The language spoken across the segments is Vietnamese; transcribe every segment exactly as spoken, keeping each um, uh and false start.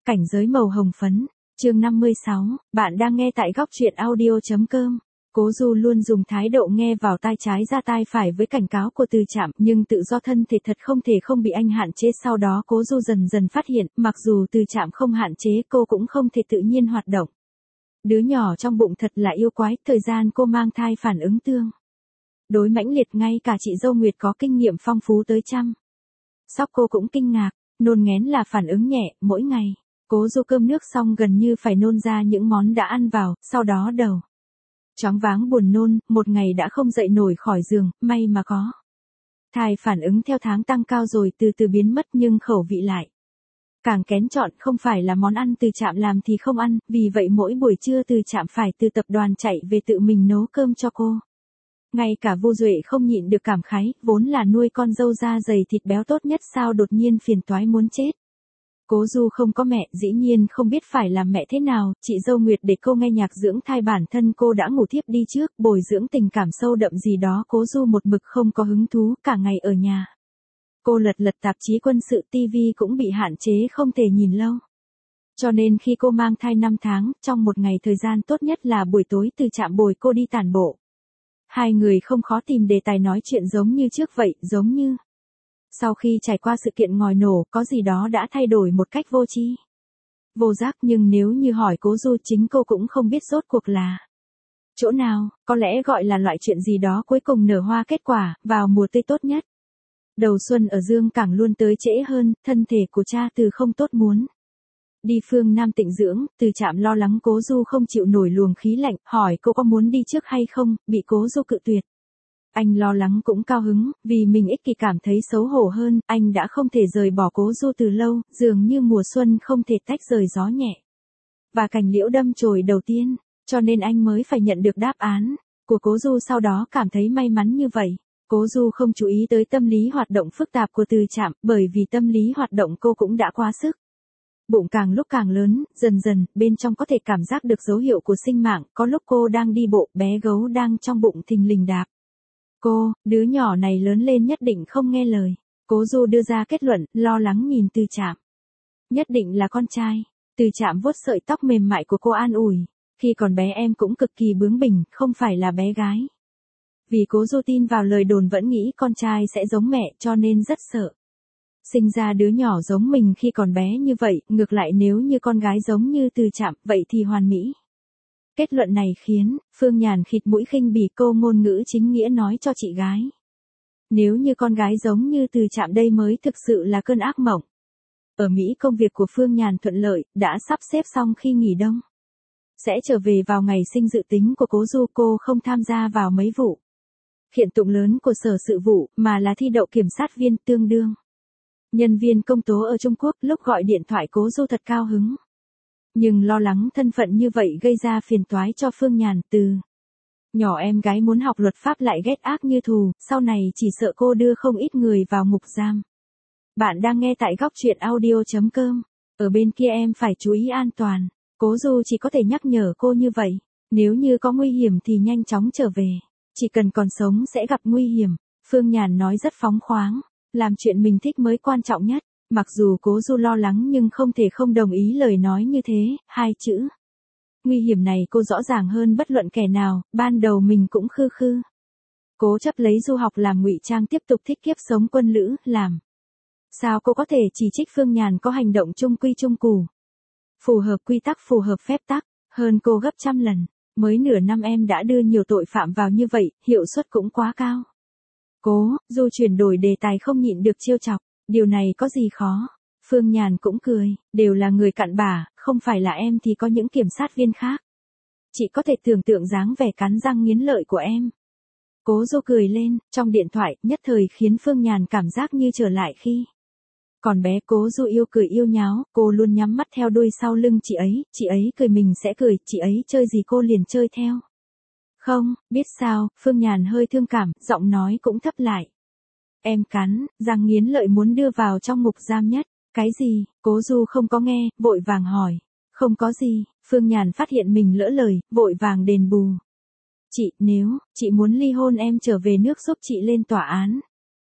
Cảnh giới màu hồng phấn, chương năm mươi sáu, bạn đang nghe tại góc truyện audio.com. Cố Du luôn dùng thái độ nghe vào tai trái ra tai phải với cảnh cáo của Từ Trạm, nhưng tự do thân thể thật không thể không bị anh hạn chế. Sau đó Cố Du dần dần phát hiện, mặc dù Từ Trạm không hạn chế cô cũng không thể tự nhiên hoạt động. Đứa nhỏ trong bụng thật là yêu quái, thời gian cô mang thai phản ứng tương đối mãnh liệt, ngay cả chị dâu Nguyệt có kinh nghiệm phong phú tới trăm sóc cô cũng kinh ngạc. Nôn nghén là phản ứng nhẹ, mỗi ngày Cố Du cơm nước xong gần như phải nôn ra những món đã ăn vào, sau đó đầu choáng váng buồn nôn, một ngày đã không dậy nổi khỏi giường. May mà có thai, phản ứng theo tháng tăng cao rồi từ từ biến mất, nhưng khẩu vị lại càng kén chọn. Không phải là món ăn Từ Trạm làm thì không ăn, vì vậy mỗi buổi trưa Từ Trạm phải từ tập đoàn chạy về tự mình nấu cơm cho cô. Ngay cả Vu Duệ không nhịn được cảm khái, vốn là nuôi con dâu da dày thịt béo tốt nhất, sao đột nhiên phiền toái muốn chết. Cố Du không có mẹ, dĩ nhiên không biết phải làm mẹ thế nào. Chị dâu Nguyệt để cô nghe nhạc dưỡng thai, bản thân cô đã ngủ thiếp đi trước. Bồi dưỡng tình cảm sâu đậm gì đó Cố Du một mực không có hứng thú. Cả ngày ở nhà cô lật lật tạp chí quân sự, tivi cũng bị hạn chế không thể nhìn lâu. Cho nên khi cô mang thai năm tháng, trong một ngày thời gian tốt nhất là buổi tối Từ Trạm bồi cô đi tản bộ. Hai người không khó tìm đề tài nói chuyện giống như trước vậy, giống như sau khi trải qua sự kiện ngòi nổ, có gì đó đã thay đổi một cách vô tri vô giác. Nhưng nếu như hỏi Cố Du, chính cô cũng không biết rốt cuộc là chỗ nào, có lẽ gọi là loại chuyện gì đó cuối cùng nở hoa kết quả, vào mùa tươi tốt nhất. Đầu xuân ở Dương Cảng luôn tới trễ hơn, thân thể của cha Từ không tốt, muốn đi phương Nam tịnh dưỡng. Từ Trạm lo lắng Cố Du không chịu nổi luồng khí lạnh, hỏi cô có muốn đi trước hay không, bị Cố Du cự tuyệt. Anh lo lắng cũng cao hứng, vì mình ích kỷ cảm thấy xấu hổ hơn. Anh đã không thể rời bỏ Cố Du từ lâu, dường như mùa xuân không thể tách rời gió nhẹ và cành liễu đâm chồi đầu tiên, cho nên anh mới phải nhận được đáp án của Cố Du. Sau đó cảm thấy may mắn như vậy. Cố Du không chú ý tới tâm lý hoạt động phức tạp của Từ Trạm, bởi vì tâm lý hoạt động cô cũng đã quá sức. Bụng càng lúc càng lớn, dần dần, bên trong có thể cảm giác được dấu hiệu của sinh mạng. Có lúc cô đang đi bộ, bé gấu đang trong bụng thình lình đạp cô. Đứa nhỏ này lớn lên nhất định không nghe lời. Cố Du đưa ra kết luận, lo lắng nhìn Từ Trạm. Nhất định là con trai. Từ Trạm vuốt sợi tóc mềm mại của cô an ủi. Khi còn bé em cũng cực kỳ bướng bỉnh, không phải là bé gái. Vì Cố Du tin vào lời đồn vẫn nghĩ con trai sẽ giống mẹ, cho nên rất sợ sinh ra đứa nhỏ giống mình khi còn bé như vậy. Ngược lại, nếu như con gái giống như Từ Trạm, vậy thì hoàn mỹ. Kết luận này khiến Phương Nhàn khịt mũi khinh bỉ cô, ngôn ngữ chính nghĩa nói cho chị gái. Nếu như con gái giống như Từ Trạm, đây mới thực sự là cơn ác mộng. Ở Mỹ, công việc của Phương Nhàn thuận lợi, đã sắp xếp xong khi nghỉ đông sẽ trở về vào ngày sinh dự tính của Cố Du. Cô không tham gia vào mấy vụ kiện tụng lớn của sở sự vụ, mà là thi đậu kiểm sát viên, tương đương nhân viên công tố ở Trung Quốc. Lúc gọi điện thoại Cố Du thật cao hứng, nhưng lo lắng thân phận như vậy gây ra phiền toái cho Phương Nhàn. Từ nhỏ em gái muốn học luật pháp lại ghét ác như thù, sau này chỉ sợ cô đưa không ít người vào ngục giam. Bạn đang nghe tại góc truyện audio.com. Ở bên kia em phải chú ý an toàn. Cố Du chỉ có thể nhắc nhở cô như vậy. Nếu như có nguy hiểm thì nhanh chóng trở về. Chỉ cần còn sống sẽ gặp nguy hiểm. Phương Nhàn nói rất phóng khoáng. Làm chuyện mình thích mới quan trọng nhất. Mặc dù Cố Du lo lắng nhưng không thể không đồng ý lời nói như thế. Hai chữ nguy hiểm này cô rõ ràng hơn bất luận kẻ nào. Ban đầu mình cũng khư khư cố chấp lấy du học làm ngụy trang, tiếp tục thích kiếp sống quân lữ. Làm sao cô có thể chỉ trích Phương Nhàn có hành động trung quy trung củ, phù hợp quy tắc, phù hợp phép tắc hơn cô gấp trăm lần. Mới nửa năm em đã đưa nhiều tội phạm vào như vậy, hiệu suất cũng quá cao. Cố Du chuyển đổi đề tài, không nhịn được trêu chọc. Điều này có gì khó? Phương Nhàn cũng cười, đều là người cặn bã, không phải là em thì có những kiểm sát viên khác. Chị có thể tưởng tượng dáng vẻ cắn răng nghiến lợi của em. Cố Du cười lên, trong điện thoại, nhất thời khiến Phương Nhàn cảm giác như trở lại khi còn bé. Cố Du yêu cười yêu nháo, cô luôn nhắm mắt theo đuôi sau lưng chị ấy, chị ấy cười mình sẽ cười, chị ấy chơi gì cô liền chơi theo. Không, biết sao, Phương Nhàn hơi thương cảm, giọng nói cũng thấp lại. Em cắn răng nghiến lợi muốn đưa vào trong ngục giam nhất. Cái gì? Cố Du không có nghe, vội vàng hỏi. Không có gì. Phương Nhàn phát hiện mình lỡ lời, vội vàng đền bù. Chị, nếu chị muốn ly hôn em trở về nước giúp chị lên tòa án.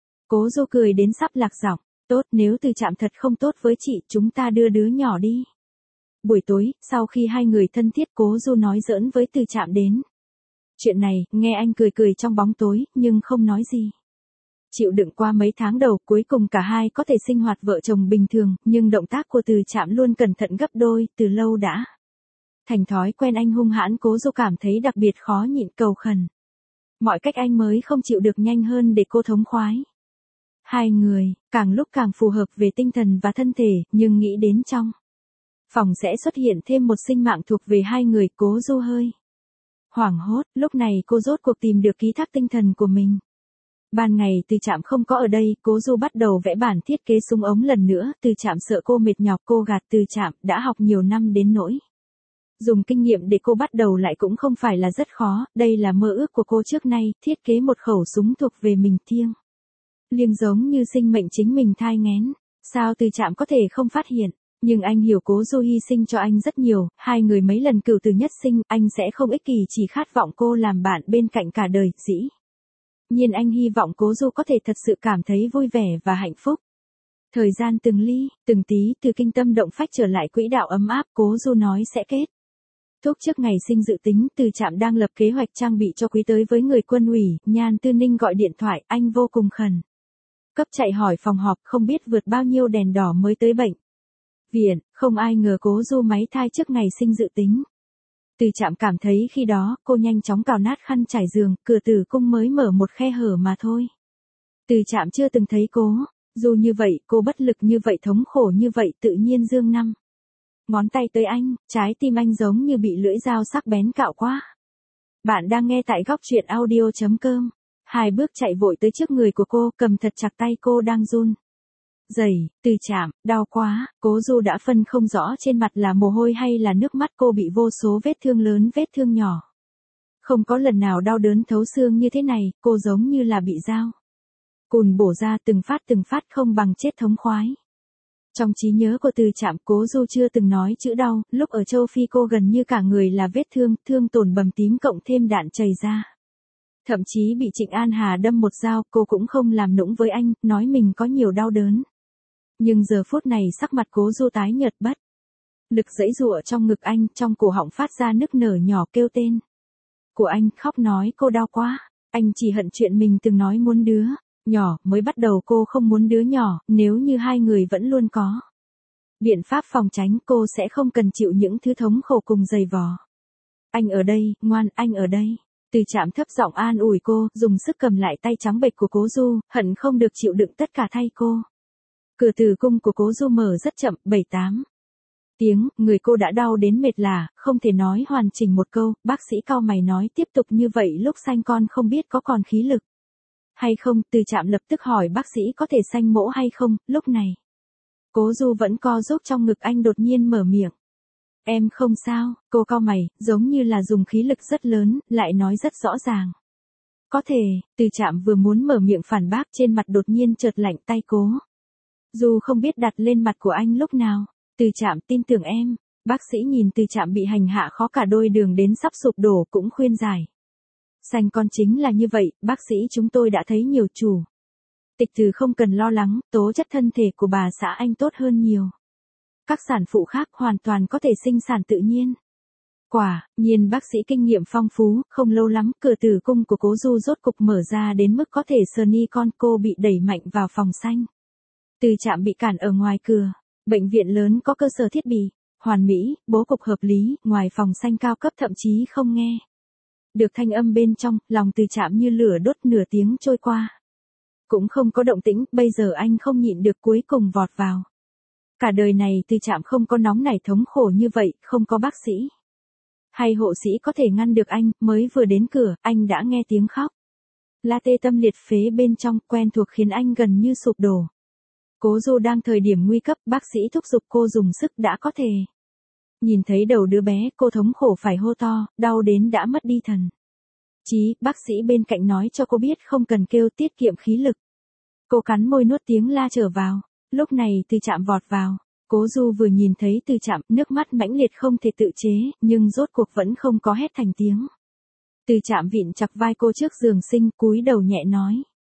Cố Du cười đến sắp lạc giọng. Tốt, nếu Từ Trạm thật không tốt với chị, chúng ta đưa đứa nhỏ đi. Buổi tối, sau khi hai người thân thiết, Cố Du nói giỡn với Từ Trạm đến chuyện này, nghe anh cười cười trong bóng tối, nhưng không nói gì. Chịu đựng qua mấy tháng đầu, cuối cùng cả hai có thể sinh hoạt vợ chồng bình thường, nhưng động tác của Từ Trạm luôn cẩn thận gấp đôi, từ lâu đã thành thói quen, anh hung hãn. Cố Du cảm thấy đặc biệt khó nhịn, cầu khẩn mọi cách anh mới không chịu được nhanh hơn để cô thống khoái. Hai người, càng lúc càng phù hợp về tinh thần và thân thể, nhưng nghĩ đến trong phòng sẽ xuất hiện thêm một sinh mạng thuộc về hai người, Cố Du hơi hoảng hốt. Lúc này cô rốt cuộc tìm được ký thác tinh thần của mình. Ban ngày Từ Trạm không có ở đây, Cố Du bắt đầu vẽ bản thiết kế súng ống lần nữa. Từ Trạm sợ cô mệt nhọc, cô gạt Từ Trạm, đã học nhiều năm đến nỗi dùng kinh nghiệm để cô bắt đầu lại cũng không phải là rất khó. Đây là mơ ước của cô trước nay, thiết kế một khẩu súng thuộc về mình, thiêng liêng giống như sinh mệnh chính mình thai nghén. Sao Từ Trạm có thể không phát hiện? Nhưng anh hiểu Cố Du hy sinh cho anh rất nhiều, hai người mấy lần cửu từ nhất sinh, anh sẽ không ích kỷ chỉ khát vọng cô làm bạn bên cạnh cả đời, dĩ nhiên anh hy vọng Cố Du có thể thật sự cảm thấy vui vẻ và hạnh phúc. Thời gian từng ly, từng tí từ kinh tâm động phách trở lại quỹ đạo ấm áp, Cố Du nói sẽ kết thúc trước ngày sinh dự tính. Từ Trạm đang lập kế hoạch trang bị cho quý tới với người Quân ủy. Nhan Tư Ninh gọi điện thoại, anh vô cùng khẩn cấp chạy hỏi phòng họp, không biết vượt bao nhiêu đèn đỏ mới tới bệnh viện. Không ai ngờ Cố Du máy thai trước ngày sinh dự tính. Từ Trạm cảm thấy khi đó, cô nhanh chóng cào nát khăn trải giường, cửa tử cung mới mở một khe hở mà thôi. Từ Trạm chưa từng thấy Cố Du như vậy, cô bất lực như vậy, thống khổ như vậy, tự nhiên dương năm ngón tay tới anh, trái tim anh giống như bị lưỡi dao sắc bén cạo qua. Bạn đang nghe tại góc truyện audio chấm com. Hai bước chạy vội tới trước người của cô, cầm thật chặt tay cô đang run rẩy. Từ Trạm, đau quá. Cố Du đã phân không rõ trên mặt là mồ hôi hay là nước mắt, cô bị vô số vết thương lớn, vết thương nhỏ. Không có lần nào đau đớn thấu xương như thế này, cô giống như là bị dao cùn bổ ra, từng phát từng phát, không bằng chết thống khoái. Trong trí nhớ của Từ Trạm, Cố Du chưa từng nói chữ đau, lúc ở châu Phi cô gần như cả người là vết thương, thương tổn bầm tím cộng thêm đạn chảy ra. Thậm chí bị Trịnh An Hà đâm một dao, cô cũng không làm nũng với anh, nói mình có nhiều đau đớn. Nhưng giờ phút này sắc mặt Cố Du tái nhợt, bất lực giãy giụa trong ngực anh, trong cổ họng phát ra nức nở nhỏ, kêu tên của anh, khóc nói cô đau quá. Anh chỉ hận chuyện mình từng nói muốn đứa nhỏ, mới bắt đầu cô không muốn đứa nhỏ, nếu như hai người vẫn luôn có biện pháp phòng tránh, cô sẽ không cần chịu những thứ thống khổ cùng dày vò. Anh ở đây, ngoan, anh ở đây. Từ Trạm thấp giọng an ủi cô, dùng sức cầm lại tay trắng bệch của Cố Du, hận không được chịu đựng tất cả thay cô. Cửa tử cung của Cố Du mở rất chậm, bảy tám tiếng, người cô đã đau đến mệt lả, không thể nói hoàn chỉnh một câu. Bác sĩ cau mày nói, tiếp tục như vậy lúc sanh con không biết có còn khí lực hay không. Từ Trạm lập tức hỏi bác sĩ có thể sanh mỗ hay không. Lúc này, Cố Du vẫn co giúp trong ngực anh, đột nhiên mở miệng. Em không sao. Cô cau mày, giống như là dùng khí lực rất lớn, lại nói rất rõ ràng. Có thể. Từ Trạm vừa muốn mở miệng phản bác, trên mặt đột nhiên chợt lạnh, tay Cố Du không biết đặt lên mặt của anh lúc nào. Từ Trạm, tin tưởng em. Bác sĩ nhìn Từ Trạm bị hành hạ khó cả đôi đường đến sắp sụp đổ, cũng khuyên giải. Sanh con chính là như vậy, bác sĩ chúng tôi đã thấy nhiều chủ tịch từ không cần lo lắng, tố chất thân thể của bà xã anh tốt hơn nhiều các sản phụ khác, hoàn toàn có thể sinh sản tự nhiên. Quả nhiên bác sĩ kinh nghiệm phong phú. Không lâu lắm, cửa tử cung của Cố Du rốt cục mở ra đến mức có thể sờ ni con, cô bị đẩy mạnh vào phòng sanh. Từ Trạm bị cản ở ngoài cửa. Bệnh viện lớn có cơ sở thiết bị hoàn mỹ, bố cục hợp lý, ngoài phòng sanh cao cấp thậm chí không nghe được thanh âm bên trong. Lòng Từ Trạm như lửa đốt, nửa tiếng trôi qua cũng không có động tĩnh. Bây giờ anh không nhịn được, cuối cùng vọt vào. Cả đời này Từ Trạm không có nóng nảy thống khổ như vậy, không có bác sĩ hay hộ sĩ có thể ngăn được anh. Mới vừa đến cửa, anh đã nghe tiếng khóc la tê tâm liệt phế bên trong, quen thuộc khiến anh gần như sụp đổ. Cố Du đang thời điểm nguy cấp, bác sĩ thúc giục cô dùng sức, đã có thể nhìn thấy đầu đứa bé, cô thống khổ phải hô to, đau đến đã mất đi thần chí. Bác sĩ bên cạnh nói cho cô biết không cần kêu, tiết kiệm khí lực. Cô cắn môi nuốt tiếng la trở vào. Lúc này Từ Trạm vọt vào. Cố Du vừa nhìn thấy Từ Trạm, nước mắt mãnh liệt không thể tự chế, nhưng rốt cuộc vẫn không có hét thành tiếng. Từ Trạm vịn chặt vai cô trước giường sinh, cúi đầu nhẹ nói.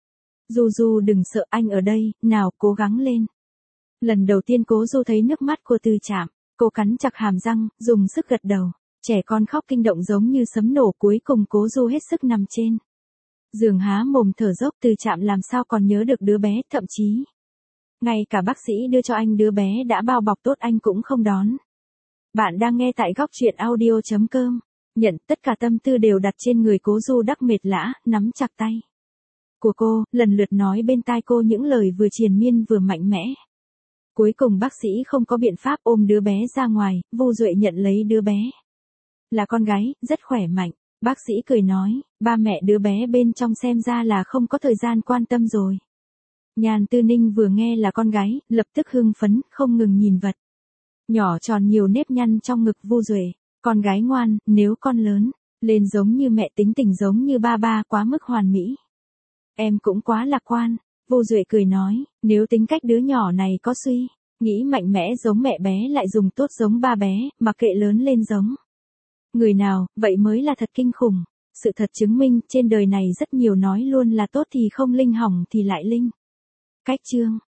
Du Du đừng sợ, anh ở đây, nào, cố gắng lên. Lần đầu tiên Cố Du thấy nước mắt của Từ Trạm. Cô cắn chặt hàm răng, dùng sức gật đầu. Trẻ con khóc kinh động giống như sấm nổ, cuối cùng Cố Du hết sức nằm trên giường há mồm thở dốc. Từ Trạm làm sao còn nhớ được đứa bé, thậm chí ngay cả bác sĩ đưa cho anh đứa bé đã bao bọc tốt anh cũng không đón. Bạn đang nghe tại góc truyện audio chấm com. Nhận tất cả tâm tư đều đặt trên người Cố Du đắc mệt lã, nắm chặt tay của cô, lần lượt nói bên tai cô những lời vừa triền miên vừa mạnh mẽ. Cuối cùng bác sĩ không có biện pháp ôm đứa bé ra ngoài, Vu Duệ nhận lấy đứa bé. Là con gái, rất khỏe mạnh. Bác sĩ cười nói, ba mẹ đứa bé bên trong xem ra là không có thời gian quan tâm rồi. Nhàn Tư Ninh vừa nghe là con gái, lập tức hưng phấn, không ngừng nhìn vật nhỏ tròn nhiều nếp nhăn trong ngực Vu Duệ. Con gái ngoan, nếu con lớn lên giống như mẹ, tính tình giống như ba ba, quá mức hoàn mỹ. Em cũng quá lạc quan. Vu Duệ cười nói, nếu tính cách đứa nhỏ này có suy nghĩ mạnh mẽ giống mẹ bé lại dùng tốt giống ba bé, mặc kệ lớn lên giống người nào, vậy mới là thật kinh khủng. Sự thật chứng minh, trên đời này rất nhiều nói luôn là tốt thì không linh, hỏng thì lại linh. Cách chương